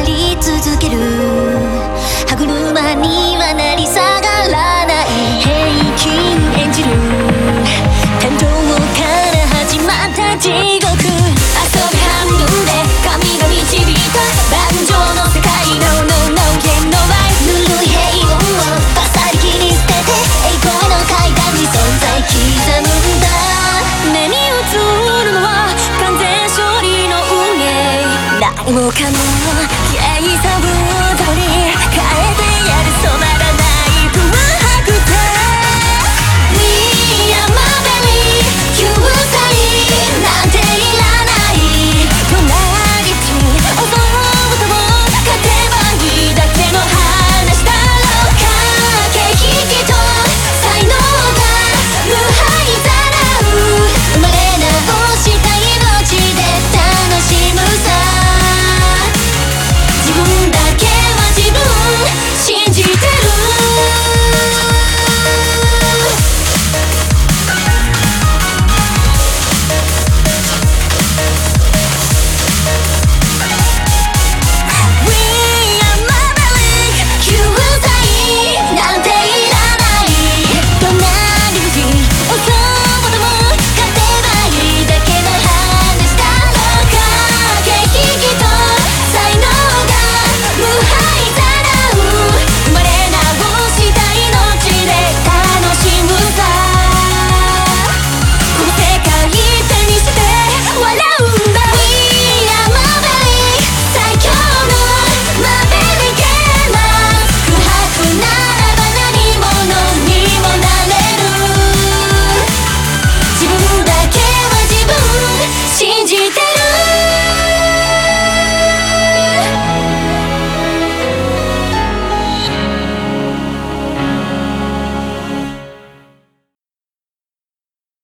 り続ける。歯車にはなり下がらない平均演じる。天井から始まった地獄。遊び半分で神が導いた盤上の世界。No no no game no life。 ぬるい平穏をバサリ切り捨てて栄光の階段に存在刻むんだ。目に映るのは完全勝利の運命。何もかも消え去る